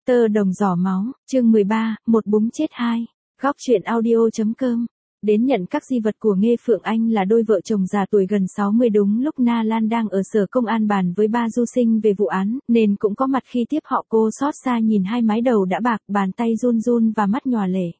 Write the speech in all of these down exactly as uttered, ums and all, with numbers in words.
Tơ đồng giỏ máu, chương mười ba, một búng chết hai. Góc truyện audio.com. Đến nhận các di vật của Nghê Phượng Anh là đôi vợ chồng già tuổi gần sáu mươi đúng lúc Na Lan đang ở sở công an bàn với ba du sinh về vụ án, nên cũng có mặt khi tiếp họ. Cô xót xa nhìn hai mái đầu đã bạc, bàn tay run run và mắt nhòa lệ.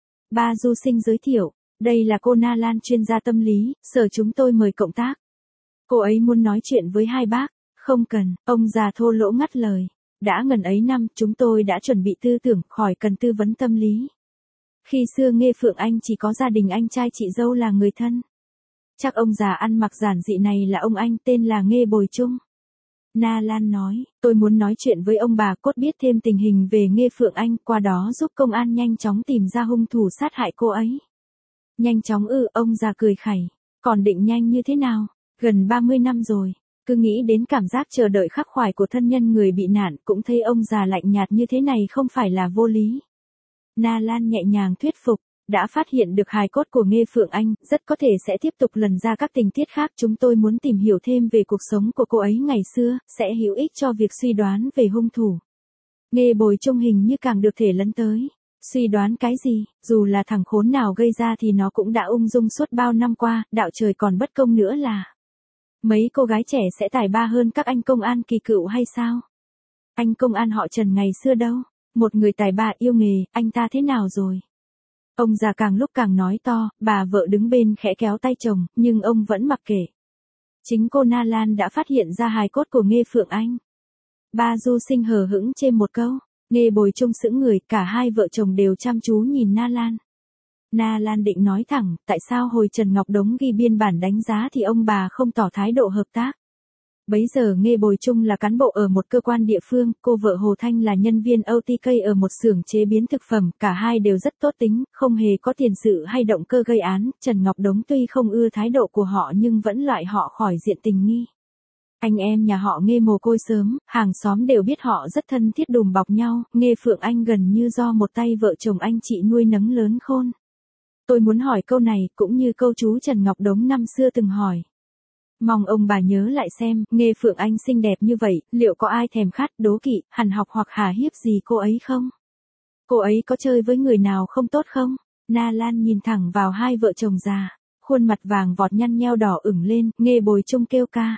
Ba du sinh giới thiệu, đây là cô Na Lan, chuyên gia tâm lý, sở chúng tôi mời cộng tác. Cô ấy muốn nói chuyện với hai bác. Không cần, ông già thô lỗ ngắt lời. Đã ngần ấy năm, chúng tôi đã chuẩn bị tư tưởng, khỏi cần tư vấn tâm lý. Khi xưa Nghê Phượng Anh chỉ có gia đình anh trai chị dâu là người thân. Chắc ông già ăn mặc giản dị này là ông anh, tên là Nghê Bồi Trung. Na Lan nói, tôi muốn nói chuyện với ông bà cốt, biết thêm tình hình về Nghê Phượng Anh, qua đó giúp công an nhanh chóng tìm ra hung thủ sát hại cô ấy. Nhanh chóng ư? Ông già cười khẩy. Còn định nhanh như thế nào? Gần ba mươi năm rồi. Cứ nghĩ đến cảm giác chờ đợi khắc khoải của thân nhân người bị nạn, cũng thấy ông già lạnh nhạt như thế này không phải là vô lý. Na Lan nhẹ nhàng thuyết phục, đã phát hiện được hài cốt của Nghê Phượng Anh, rất có thể sẽ tiếp tục lần ra các tình tiết khác. Chúng tôi muốn tìm hiểu thêm về cuộc sống của cô ấy ngày xưa, sẽ hữu ích cho việc suy đoán về hung thủ. Nghê Bồi Trung hình như càng được thể lấn tới. Suy đoán cái gì? Dù là thằng khốn nào gây ra thì nó cũng đã ung dung suốt bao năm qua, đạo trời còn bất công nữa là. Mấy cô gái trẻ sẽ tài ba hơn các anh công an kỳ cựu hay sao? Anh công an họ Trần ngày xưa đâu? Một người tài ba yêu nghề, anh ta thế nào rồi? Ông già càng lúc càng nói to, bà vợ đứng bên khẽ kéo tay chồng, nhưng ông vẫn mặc kệ. Chính cô Na Lan đã phát hiện ra hài cốt của Nghê Phượng Anh. Ba du sinh hờ hững chêm một câu. Nghê Bồi Trung sững người, cả hai vợ chồng đều chăm chú nhìn Na Lan. Na Lan định nói thẳng, tại sao hồi Trần Ngọc Đống ghi biên bản đánh giá thì ông bà không tỏ thái độ hợp tác. Bấy giờ Nghê Bồi Trung là cán bộ ở một cơ quan địa phương, cô vợ Hồ Thanh là nhân viên o tê ca ở một xưởng chế biến thực phẩm, cả hai đều rất tốt tính, không hề có tiền sự hay động cơ gây án. Trần Ngọc Đống tuy không ưa thái độ của họ nhưng vẫn loại họ khỏi diện tình nghi. Anh em nhà họ Nghê mồ côi sớm, hàng xóm đều biết họ rất thân thiết đùm bọc nhau. Nghê Phượng Anh gần như do một tay vợ chồng anh chị nuôi nấng lớn khôn. Tôi muốn hỏi câu này, cũng như câu chú Trần Ngọc Đống năm xưa từng hỏi. Mong ông bà nhớ lại xem, Nghê Phượng Anh xinh đẹp như vậy, liệu có ai thèm khát, đố kỵ, hằn học hoặc hà hiếp gì cô ấy không? Cô ấy có chơi với người nào không tốt không? Na Lan nhìn thẳng vào hai vợ chồng già, khuôn mặt vàng vọt nhăn nheo đỏ ửng lên. Nghê Bồi Trung kêu ca.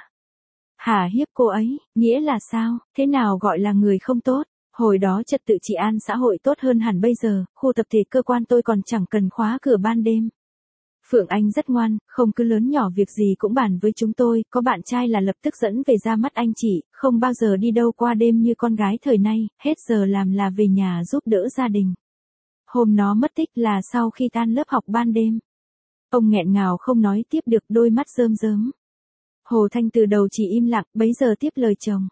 Hà hiếp cô ấy, nghĩa là sao? Thế nào gọi là người không tốt? Hồi đó trật tự trị an xã hội tốt hơn hẳn bây giờ, khu tập thể cơ quan tôi còn chẳng cần khóa cửa ban đêm. Phượng Anh rất ngoan, không cứ lớn nhỏ việc gì cũng bàn với chúng tôi, có bạn trai là lập tức dẫn về ra mắt anh chị, không bao giờ đi đâu qua đêm như con gái thời nay, hết giờ làm là về nhà giúp đỡ gia đình. Hôm nó mất tích là sau khi tan lớp học ban đêm. Ông nghẹn ngào không nói tiếp được, đôi mắt rơm rớm. Hồ Thanh từ đầu chỉ im lặng, bấy giờ tiếp lời chồng.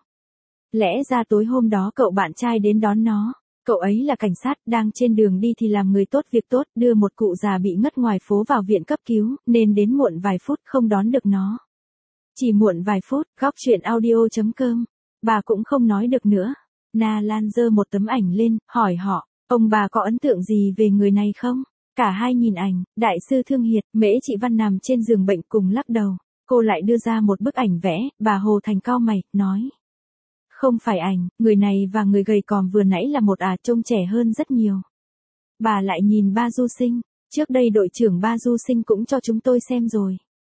Lẽ ra tối hôm đó cậu bạn trai đến đón nó. Cậu ấy là cảnh sát, đang trên đường đi thì làm người tốt việc tốt, đưa một cụ già bị ngất ngoài phố vào viện cấp cứu, nên đến muộn vài phút không đón được nó. Chỉ muộn vài phút, góc truyện audio.com. Bà cũng không nói được nữa. Na Lan giơ một tấm ảnh lên, hỏi họ, ông bà có ấn tượng gì về người này không? Cả hai nhìn ảnh, đại sư Thương Hiệt, Mễ Chị Văn nằm trên giường bệnh cùng lắc đầu. Cô lại đưa ra một bức ảnh vẽ, bà Hồ Thành cau mày, nói. Không phải ảnh, người này và người gầy còm vừa nãy là một à, trông trẻ hơn rất nhiều. Bà lại nhìn ba du sinh, trước đây đội trưởng ba du sinh cũng cho chúng tôi xem rồi.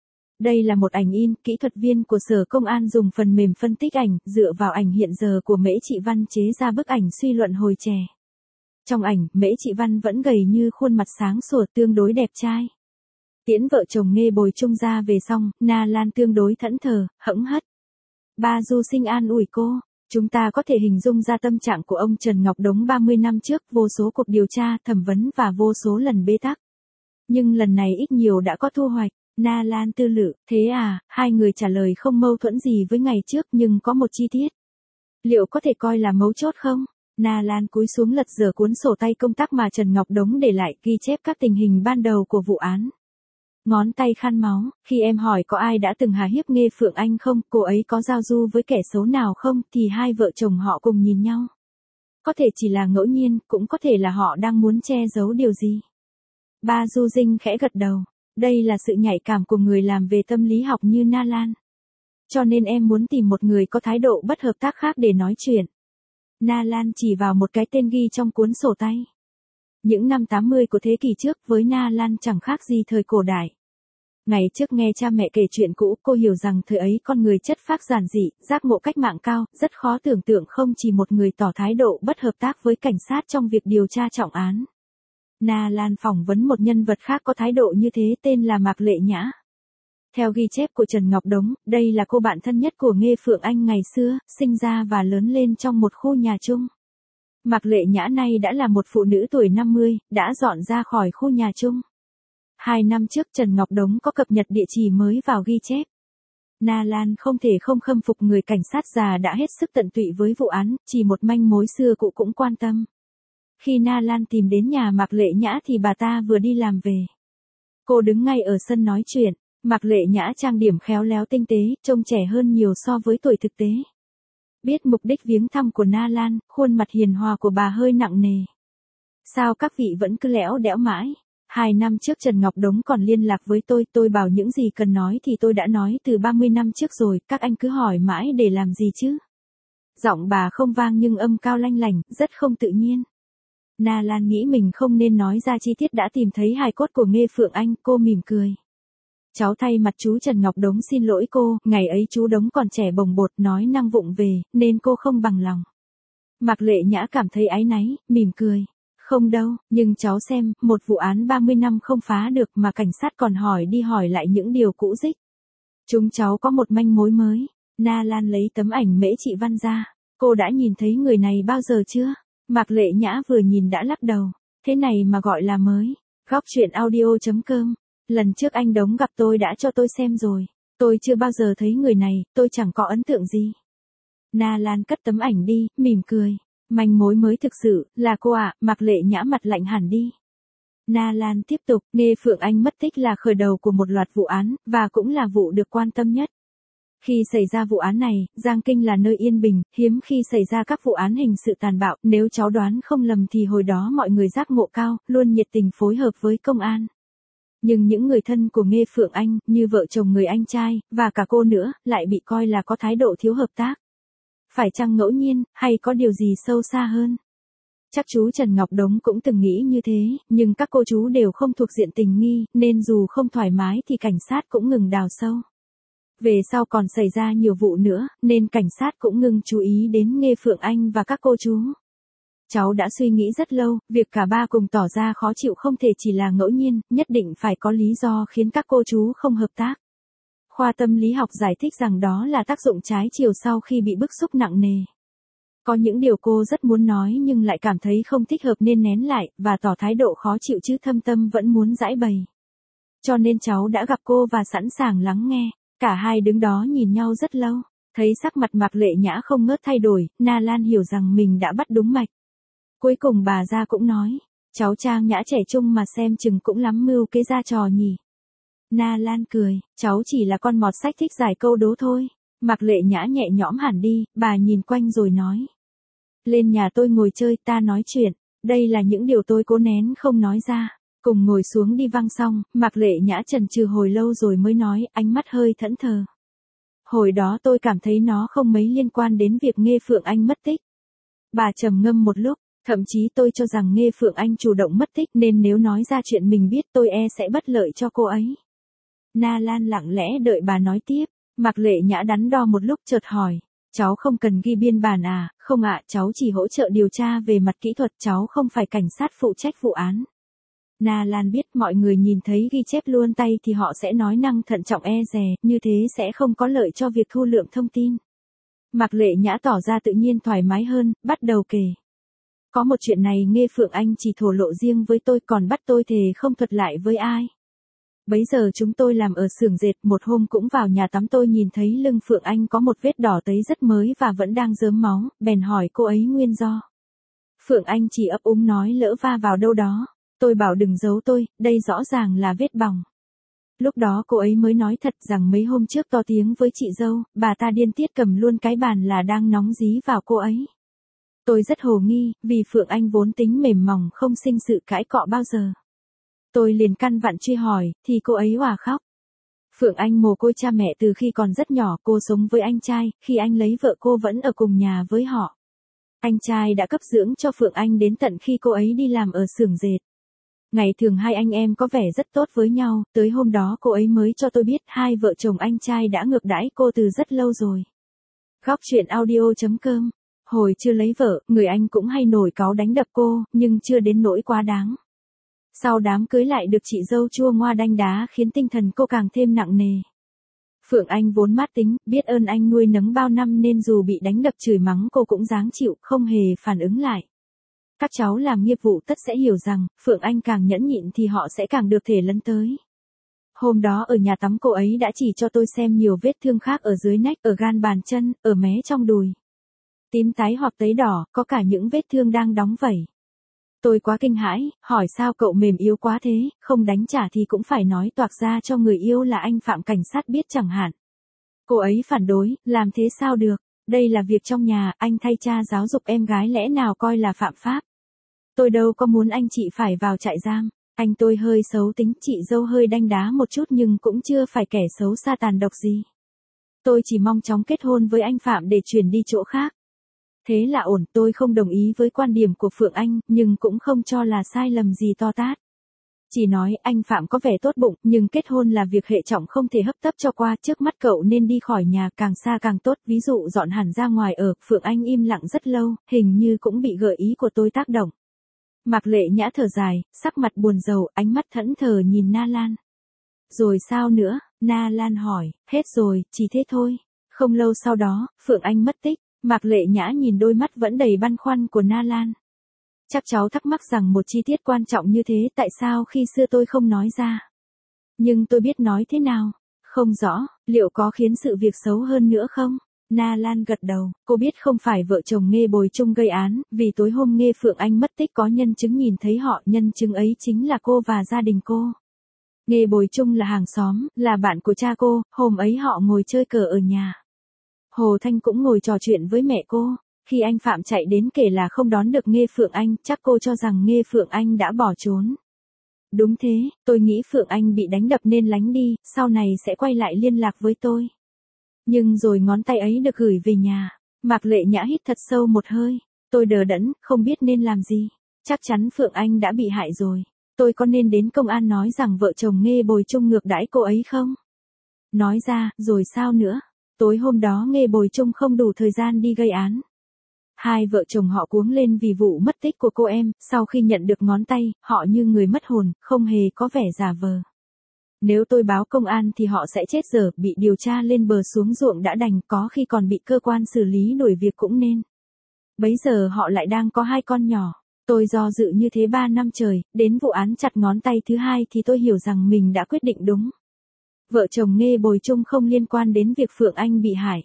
Đây là một ảnh in, kỹ thuật viên của sở công an dùng phần mềm phân tích ảnh, dựa vào ảnh hiện giờ của Mễ Chị Văn chế ra bức ảnh suy luận hồi trẻ. Trong ảnh, Mễ Chị Văn vẫn gầy như khuôn mặt sáng sủa, tương đối đẹp trai. Tiễn vợ chồng Nghê Bồi Trung ra về xong, Na Lan tương đối thẫn thờ, hẫng hất. Ba du sinh an ủi cô. Chúng ta có thể hình dung ra tâm trạng của ông Trần Ngọc Đống ba mươi năm trước, vô số cuộc điều tra, thẩm vấn và vô số lần bế tắc. Nhưng lần này ít nhiều đã có thu hoạch. Na Lan tư lự, thế à? Hai người trả lời không mâu thuẫn gì với ngày trước, nhưng có một chi tiết. Liệu có thể coi là mấu chốt không? Na Lan cúi xuống lật dở cuốn sổ tay công tác mà Trần Ngọc Đống để lại, ghi chép các tình hình ban đầu của vụ án. Ngón tay khăn máu, khi em hỏi có ai đã từng hà hiếp Nghê Phượng Anh không, cô ấy có giao du với kẻ xấu nào không, thì hai vợ chồng họ cùng nhìn nhau. Có thể chỉ là ngẫu nhiên, cũng có thể là họ đang muốn che giấu điều gì. Ba du dinh khẽ gật đầu. Đây là sự nhạy cảm của người làm về tâm lý học như Na Lan. Cho nên em muốn tìm một người có thái độ bất hợp tác khác để nói chuyện. Na Lan chỉ vào một cái tên ghi trong cuốn sổ tay. Những năm tám mươi của thế kỷ trước với Na Lan chẳng khác gì thời cổ đại. Ngày trước nghe cha mẹ kể chuyện cũ, cô hiểu rằng thời ấy con người chất phác giản dị, giác ngộ cách mạng cao, rất khó tưởng tượng không chỉ một người tỏ thái độ bất hợp tác với cảnh sát trong việc điều tra trọng án. Na Lan phỏng vấn một nhân vật khác có thái độ như thế tên là Mạc Lệ Nhã. Theo ghi chép của Trần Ngọc Đống, đây là cô bạn thân nhất của Nghê Phượng Anh ngày xưa, sinh ra và lớn lên trong một khu nhà chung. Mạc Lệ Nhã nay đã là một phụ nữ tuổi năm mươi, đã dọn ra khỏi khu nhà chung. Hai năm trước Trần Ngọc Đống có cập nhật địa chỉ mới vào ghi chép. Na Lan không thể không khâm phục người cảnh sát già đã hết sức tận tụy với vụ án, chỉ một manh mối xưa cụ cũng quan tâm. Khi Na Lan tìm đến nhà Mạc Lệ Nhã thì bà ta vừa đi làm về. Cô đứng ngay ở sân nói chuyện, Mạc Lệ Nhã trang điểm khéo léo tinh tế, trông trẻ hơn nhiều so với tuổi thực tế. Biết mục đích viếng thăm của Na Lan, khuôn mặt hiền hòa của bà hơi nặng nề. Sao các vị vẫn cứ lẽo đẽo mãi? Hai năm trước Trần Ngọc Đống còn liên lạc với tôi, tôi bảo những gì cần nói thì tôi đã nói từ ba mươi năm trước rồi, các anh cứ hỏi mãi để làm gì chứ? Giọng bà không vang nhưng âm cao lanh lảnh, rất không tự nhiên. Na Lan nghĩ mình không nên nói ra chi tiết đã tìm thấy hài cốt của Nghê Phượng Anh, cô mỉm cười. Cháu thay mặt chú Trần Ngọc Đống xin lỗi cô, ngày ấy chú Đống còn trẻ bồng bột nói năng vụng về, nên cô không bằng lòng. Mạc Lệ Nhã cảm thấy áy náy, mỉm cười. Không đâu, nhưng cháu xem, một vụ án ba mươi năm không phá được mà cảnh sát còn hỏi đi hỏi lại những điều cũ dích. Chúng cháu có một manh mối mới. Na Lan lấy tấm ảnh Mễ Trị Văn ra. Cô đã nhìn thấy người này bao giờ chưa? Mạc Lệ Nhã vừa nhìn đã lắc đầu. Thế này mà gọi là mới. Góc truyện audio chấm com. Lần trước anh Đống gặp tôi đã cho tôi xem rồi. Tôi chưa bao giờ thấy người này, tôi chẳng có ấn tượng gì. Na Lan cất tấm ảnh đi, mỉm cười. Manh mối mới thực sự, là cô ạ, à, Mạc Lệ Nhã mặt lạnh hẳn đi. Na Lan tiếp tục, Nghê Phượng Anh mất tích là khởi đầu của một loạt vụ án, và cũng là vụ được quan tâm nhất. Khi xảy ra vụ án này, Giang Kinh là nơi yên bình, hiếm khi xảy ra các vụ án hình sự tàn bạo, nếu cháu đoán không lầm thì hồi đó mọi người giác ngộ cao, luôn nhiệt tình phối hợp với công an. Nhưng những người thân của Nghê Phượng Anh, như vợ chồng người anh trai, và cả cô nữa, lại bị coi là có thái độ thiếu hợp tác. Phải chăng ngẫu nhiên, hay có điều gì sâu xa hơn? Chắc chú Trần Ngọc Đống cũng từng nghĩ như thế, nhưng các cô chú đều không thuộc diện tình nghi, nên dù không thoải mái thì cảnh sát cũng ngừng đào sâu. Về sau còn xảy ra nhiều vụ nữa, nên cảnh sát cũng ngừng chú ý đến Nghê Phượng Anh và các cô chú. Cháu đã suy nghĩ rất lâu, việc cả ba cùng tỏ ra khó chịu không thể chỉ là ngẫu nhiên, nhất định phải có lý do khiến các cô chú không hợp tác. Khoa tâm lý học giải thích rằng đó là tác dụng trái chiều sau khi bị bức xúc nặng nề. Có những điều cô rất muốn nói nhưng lại cảm thấy không thích hợp nên nén lại, và tỏ thái độ khó chịu chứ thâm tâm vẫn muốn giãi bày. Cho nên cháu đã gặp cô và sẵn sàng lắng nghe. Cả hai đứng đó nhìn nhau rất lâu. Thấy sắc mặt Mạc Lệ Nhã không ngớt thay đổi, Na Lan hiểu rằng mình đã bắt đúng mạch. Cuối cùng bà ra cũng nói, cháu Trang Nhã trẻ trung mà xem chừng cũng lắm mưu kế ra trò nhỉ. Na Lan cười, cháu chỉ là con mọt sách thích giải câu đố thôi. Mạc Lệ Nhã nhẹ nhõm hẳn đi, bà nhìn quanh rồi nói. Lên nhà tôi ngồi chơi, ta nói chuyện. Đây là những điều tôi cố nén không nói ra. Cùng ngồi xuống đi văng xong, Mạc Lệ Nhã chần chừ hồi lâu rồi mới nói, ánh mắt hơi thẫn thờ. Hồi đó tôi cảm thấy nó không mấy liên quan đến việc Nghê Phượng Anh mất tích. Bà trầm ngâm một lúc, thậm chí tôi cho rằng Nghê Phượng Anh chủ động mất tích nên nếu nói ra chuyện mình biết tôi e sẽ bất lợi cho cô ấy. Na Lan lặng lẽ đợi bà nói tiếp. Mạc Lệ Nhã đắn đo một lúc chợt hỏi, cháu không cần ghi biên bản à? Không ạ, cháu chỉ hỗ trợ điều tra về mặt kỹ thuật, cháu không phải cảnh sát phụ trách vụ án. Na Lan biết mọi người nhìn thấy ghi chép luôn tay thì họ sẽ nói năng thận trọng e dè, như thế sẽ không có lợi cho việc thu lượm thông tin. Mạc Lệ Nhã tỏ ra tự nhiên thoải mái hơn, bắt đầu kể. Có một chuyện này Nghê Phượng Anh chỉ thổ lộ riêng với tôi, còn bắt tôi thề không thuật lại với ai. Bấy giờ chúng tôi làm ở xưởng dệt, một hôm cũng vào nhà tắm tôi nhìn thấy lưng Phượng Anh có một vết đỏ tấy rất mới và vẫn đang rớm máu, bèn hỏi cô ấy nguyên do. Phượng Anh chỉ ấp úng nói lỡ va vào đâu đó. Tôi bảo đừng giấu tôi, đây rõ ràng là vết bỏng. Lúc đó cô ấy mới nói thật rằng mấy hôm trước to tiếng với chị dâu, bà ta điên tiết cầm luôn cái bàn là đang nóng dí vào cô ấy. Tôi rất hồ nghi, vì Phượng Anh vốn tính mềm mỏng không sinh sự cãi cọ bao giờ. Tôi liền căn vặn truy hỏi, thì cô ấy òa khóc. Phượng Anh mồ côi cha mẹ từ khi còn rất nhỏ, cô sống với anh trai, khi anh lấy vợ cô vẫn ở cùng nhà với họ. Anh trai đã cấp dưỡng cho Phượng Anh đến tận khi cô ấy đi làm ở xưởng dệt. Ngày thường hai anh em có vẻ rất tốt với nhau, tới hôm đó cô ấy mới cho tôi biết hai vợ chồng anh trai đã ngược đãi cô từ rất lâu rồi. Góc truyện audio chấm com. Hồi chưa lấy vợ, người anh cũng hay nổi cáu đánh đập cô, nhưng chưa đến nỗi quá đáng. Sau đám cưới lại được chị dâu chua ngoa đanh đá khiến tinh thần cô càng thêm nặng nề. Phượng Anh vốn mát tính, biết ơn anh nuôi nấng bao năm nên dù bị đánh đập chửi mắng cô cũng dáng chịu, không hề phản ứng lại. Các cháu làm nghiệp vụ tất sẽ hiểu rằng, Phượng Anh càng nhẫn nhịn thì họ sẽ càng được thể lấn tới. Hôm đó ở nhà tắm cô ấy đã chỉ cho tôi xem nhiều vết thương khác ở dưới nách, ở gan bàn chân, ở mé trong đùi. Tím tái hoặc tấy đỏ, có cả những vết thương đang đóng vẩy. Tôi quá kinh hãi, hỏi sao cậu mềm yếu quá thế, không đánh trả thì cũng phải nói toạc ra cho người yêu là anh Phạm cảnh sát biết chẳng hạn. Cô ấy phản đối, làm thế sao được, đây là việc trong nhà, anh thay cha giáo dục em gái lẽ nào coi là phạm pháp. Tôi đâu có muốn anh chị phải vào trại giam, anh tôi hơi xấu tính, chị dâu hơi đanh đá một chút nhưng cũng chưa phải kẻ xấu xa tàn độc gì. Tôi chỉ mong chóng kết hôn với anh Phạm để chuyển đi chỗ khác. Thế là ổn, tôi không đồng ý với quan điểm của Phượng Anh, nhưng cũng không cho là sai lầm gì to tát. Chỉ nói anh Phạm có vẻ tốt bụng, nhưng kết hôn là việc hệ trọng không thể hấp tấp cho qua, trước mắt cậu nên đi khỏi nhà càng xa càng tốt, ví dụ dọn hẳn ra ngoài ở. Phượng Anh im lặng rất lâu, hình như cũng bị gợi ý của tôi tác động. Mạc Lệ Nhã thở dài, sắc mặt buồn rầu, ánh mắt thẫn thờ nhìn Na Lan. Rồi sao nữa? Na Lan hỏi, hết rồi, chỉ thế thôi. Không lâu sau đó, Phượng Anh mất tích. Mạc Lệ Nhã nhìn đôi mắt vẫn đầy băn khoăn của Na Lan. Chắc cháu thắc mắc rằng một chi tiết quan trọng như thế tại sao khi xưa tôi không nói ra. Nhưng tôi biết nói thế nào. Không rõ, liệu có khiến sự việc xấu hơn nữa không? Na Lan gật đầu, cô biết không phải vợ chồng Nghê Bồi Chung gây án, vì tối hôm Nghê Phượng Anh mất tích có nhân chứng nhìn thấy họ, nhân chứng ấy chính là cô và gia đình cô. Nghê Bồi Chung là hàng xóm, là bạn của cha cô, hôm ấy họ ngồi chơi cờ ở nhà. Hồ Thanh cũng ngồi trò chuyện với mẹ cô, khi anh Phạm chạy đến kể là không đón được Nghê Phượng Anh, chắc cô cho rằng Nghê Phượng Anh đã bỏ trốn. Đúng thế, tôi nghĩ Phượng Anh bị đánh đập nên lánh đi, sau này sẽ quay lại liên lạc với tôi. Nhưng rồi ngón tay ấy được gửi về nhà. Mạc Lệ Nhã hít thật sâu một hơi, tôi đờ đẫn, không biết nên làm gì. Chắc chắn Phượng Anh đã bị hại rồi. Tôi có nên đến công an nói rằng vợ chồng Nghê Bồi Chung ngược đãi cô ấy không? Nói ra, rồi sao nữa? Tối hôm đó Nghê Bồi Chung không đủ thời gian đi gây án. Hai vợ chồng họ cuống lên vì vụ mất tích của cô em, sau khi nhận được ngón tay, họ như người mất hồn, không hề có vẻ giả vờ. Nếu tôi báo công an thì họ sẽ chết dở, bị điều tra lên bờ xuống ruộng đã đành, có khi còn bị cơ quan xử lý đuổi việc cũng nên. Bấy giờ họ lại đang có hai con nhỏ. Tôi do dự như thế ba năm trời, đến vụ án chặt ngón tay thứ hai thì tôi hiểu rằng mình đã quyết định đúng. Vợ chồng Nghê Bồi Chung không liên quan đến việc Phượng Anh bị hại.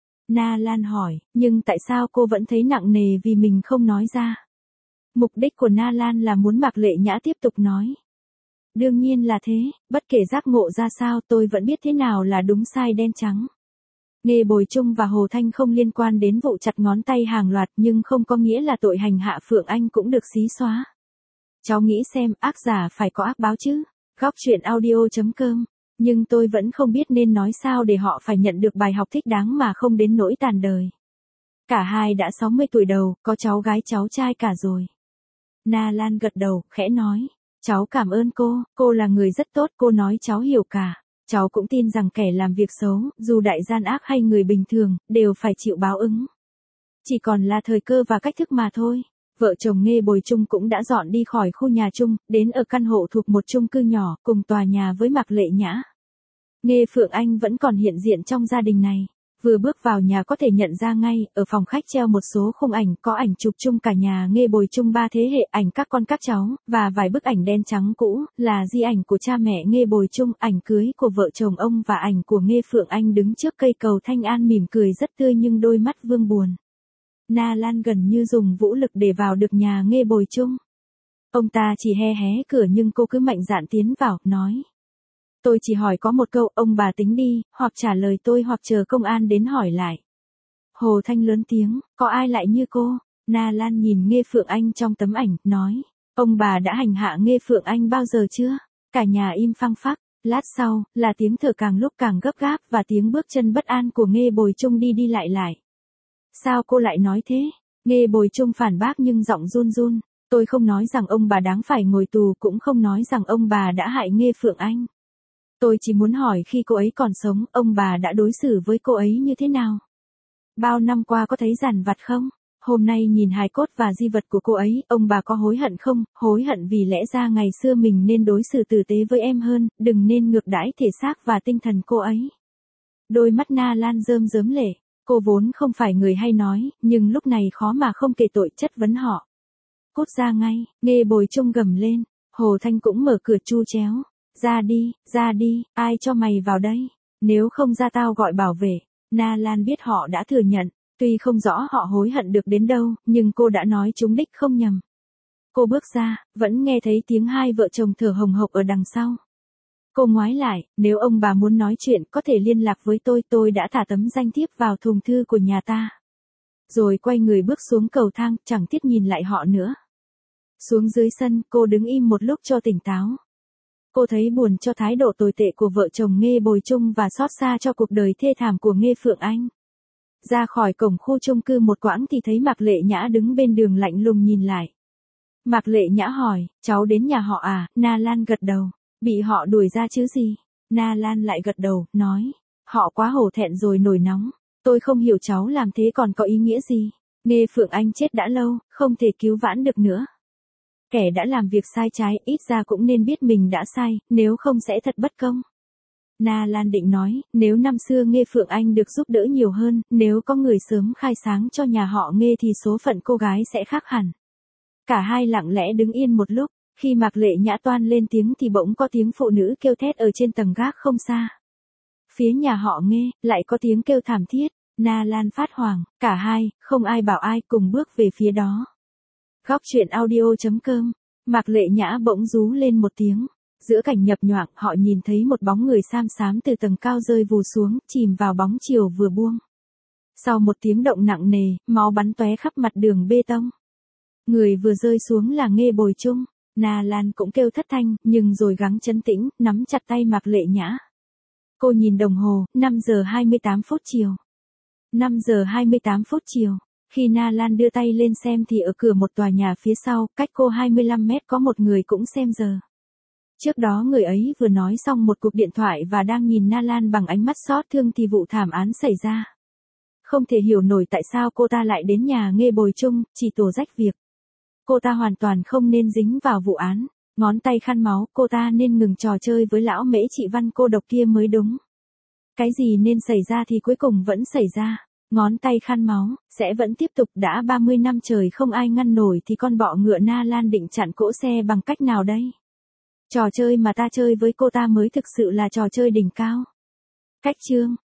Na Lan hỏi, nhưng tại sao cô vẫn thấy nặng nề vì mình không nói ra? Mục đích của Na Lan là muốn Mạc Lệ Nhã tiếp tục nói. Đương nhiên là thế, bất kể giác ngộ ra sao tôi vẫn biết thế nào là đúng sai đen trắng. Nghê Bồi Chung và Hồ Thanh không liên quan đến vụ chặt ngón tay hàng loạt nhưng không có nghĩa là tội hành hạ Phượng Anh cũng được xí xóa. Cháu nghĩ xem, ác giả phải có ác báo chứ. Góc truyện audio chấm com. Nhưng tôi vẫn không biết nên nói sao để họ phải nhận được bài học thích đáng mà không đến nỗi tàn đời. Cả hai đã sáu mươi tuổi đầu, có cháu gái cháu trai cả rồi. Na Lan gật đầu, khẽ nói. Cháu cảm ơn cô, cô là người rất tốt, cô nói cháu hiểu cả. Cháu cũng tin rằng kẻ làm việc xấu, dù đại gian ác hay người bình thường, đều phải chịu báo ứng. Chỉ còn là thời cơ và cách thức mà thôi. Vợ chồng Nghê Bồi Chung cũng đã dọn đi khỏi khu nhà chung, đến ở căn hộ thuộc một chung cư nhỏ, cùng tòa nhà với Mạc Lệ Nhã. Nghê Phượng Anh vẫn còn hiện diện trong gia đình này. Vừa bước vào nhà có thể nhận ra ngay, ở phòng khách treo một số khung ảnh, có ảnh chụp chung cả nhà Nghê Bồi Chung ba thế hệ, ảnh các con các cháu, và vài bức ảnh đen trắng cũ, là di ảnh của cha mẹ Nghê Bồi Chung, ảnh cưới của vợ chồng ông và ảnh của Nghê Phượng Anh đứng trước cây cầu Thanh An mỉm cười rất tươi nhưng đôi mắt vương buồn. Na Lan gần như dùng vũ lực để vào được nhà Nghê Bồi Chung. Ông ta chỉ hé hé cửa nhưng cô cứ mạnh dạn tiến vào, nói. Tôi chỉ hỏi có một câu, ông bà tính đi, hoặc trả lời tôi hoặc chờ công an đến hỏi lại. Hồ Thanh lớn tiếng, có ai lại như cô? Na Lan nhìn Nghê Phượng Anh trong tấm ảnh, nói. Ông bà đã hành hạ Nghê Phượng Anh bao giờ chưa? Cả nhà im phăng phắc. Lát sau, là tiếng thở càng lúc càng gấp gáp và tiếng bước chân bất an của Nghê Bồi Chung đi đi lại lại. Sao cô lại nói thế? Nghe Bồi Chung phản bác nhưng giọng run run. Tôi không nói rằng ông bà đáng phải ngồi tù, cũng không nói rằng ông bà đã hại Nghe Phượng Anh. Tôi chỉ muốn hỏi khi cô ấy còn sống, ông bà đã đối xử với cô ấy như thế nào? Bao năm qua có thấy dằn vặt không? Hôm nay nhìn hài cốt và di vật của cô ấy, ông bà có hối hận không? Hối hận vì lẽ ra ngày xưa mình nên đối xử tử tế với em hơn, đừng nên ngược đãi thể xác và tinh thần cô ấy. Đôi mắt Na Lan rơm rớm lệ. Cô vốn không phải người hay nói, nhưng lúc này khó mà không kể tội chất vấn họ. Cút ra ngay, Nghe Bồi Chung gầm lên. Hồ Thanh cũng mở cửa chu chéo. Ra đi, ra đi, ai cho mày vào đây? Nếu không ra tao gọi bảo vệ. Na Lan biết họ đã thừa nhận. Tuy không rõ họ hối hận được đến đâu, nhưng cô đã nói chúng đích không nhầm. Cô bước ra, vẫn nghe thấy tiếng hai vợ chồng thở hồng hộc ở đằng sau. Cô ngoái lại, nếu ông bà muốn nói chuyện có thể liên lạc với tôi, tôi đã thả tấm danh thiếp vào thùng thư của nhà ta. Rồi quay người bước xuống cầu thang, chẳng tiếc nhìn lại họ nữa. Xuống dưới sân, cô đứng im một lúc cho tỉnh táo. Cô thấy buồn cho thái độ tồi tệ của vợ chồng Nghe Bồi Chung và xót xa cho cuộc đời thê thảm của Nghe Phượng Anh. Ra khỏi cổng khu chung cư một quãng thì thấy Mạc Lệ Nhã đứng bên đường lạnh lùng nhìn lại. Mạc Lệ Nhã hỏi, cháu đến nhà họ à? Na Lan gật đầu. Bị họ đuổi ra chứ gì? Na Lan lại gật đầu, nói. Họ quá hổ thẹn rồi nổi nóng. Tôi không hiểu cháu làm thế còn có ý nghĩa gì. Nghe Phượng Anh chết đã lâu, không thể cứu vãn được nữa. Kẻ đã làm việc sai trái ít ra cũng nên biết mình đã sai, nếu không sẽ thật bất công. Na Lan định nói, nếu năm xưa Nghe Phượng Anh được giúp đỡ nhiều hơn, nếu có người sớm khai sáng cho nhà họ Nghe thì số phận cô gái sẽ khác hẳn. Cả hai lặng lẽ đứng yên một lúc, khi Mạc Lệ Nhã toan lên tiếng thì bỗng có tiếng phụ nữ kêu thét ở trên tầng gác không xa. Phía nhà họ Nghe, lại có tiếng kêu thảm thiết, Na Lan phát hoảng, cả hai, không ai bảo ai cùng bước về phía đó. Góc truyện audio chấm com, Mạc Lệ Nhã bỗng rú lên một tiếng. Giữa cảnh nhập nhoạng, họ nhìn thấy một bóng người xám xám từ tầng cao rơi vù xuống, chìm vào bóng chiều vừa buông. Sau một tiếng động nặng nề, máu bắn tóe khắp mặt đường bê tông. Người vừa rơi xuống là Nghe Bồi Chung. Na Lan cũng kêu thất thanh, nhưng rồi gắng trấn tĩnh, nắm chặt tay Mạc Lệ Nhã. Cô nhìn đồng hồ, năm giờ hai mươi tám phút chiều. năm giờ hai mươi tám phút chiều. Khi Na Lan đưa tay lên xem thì ở cửa một tòa nhà phía sau, cách cô hai mươi lăm mét có một người cũng xem giờ. Trước đó người ấy vừa nói xong một cuộc điện thoại và đang nhìn Na Lan bằng ánh mắt xót thương thì vụ thảm án xảy ra. Không thể hiểu nổi tại sao cô ta lại đến nhà Nghe Bồi Chung, chỉ tổ rách việc. Cô ta hoàn toàn không nên dính vào vụ án. Ngón tay khăn máu, cô ta nên ngừng trò chơi với lão mễ chị Văn cô độc kia mới đúng. Cái gì nên xảy ra thì cuối cùng vẫn xảy ra. Ngón tay khăn máu, sẽ vẫn tiếp tục. Đã ba mươi năm trời không ai ngăn nổi thì con bọ ngựa Na Lan định chặn cỗ xe bằng cách nào đây? Trò chơi mà ta chơi với cô ta mới thực sự là trò chơi đỉnh cao. Cách chương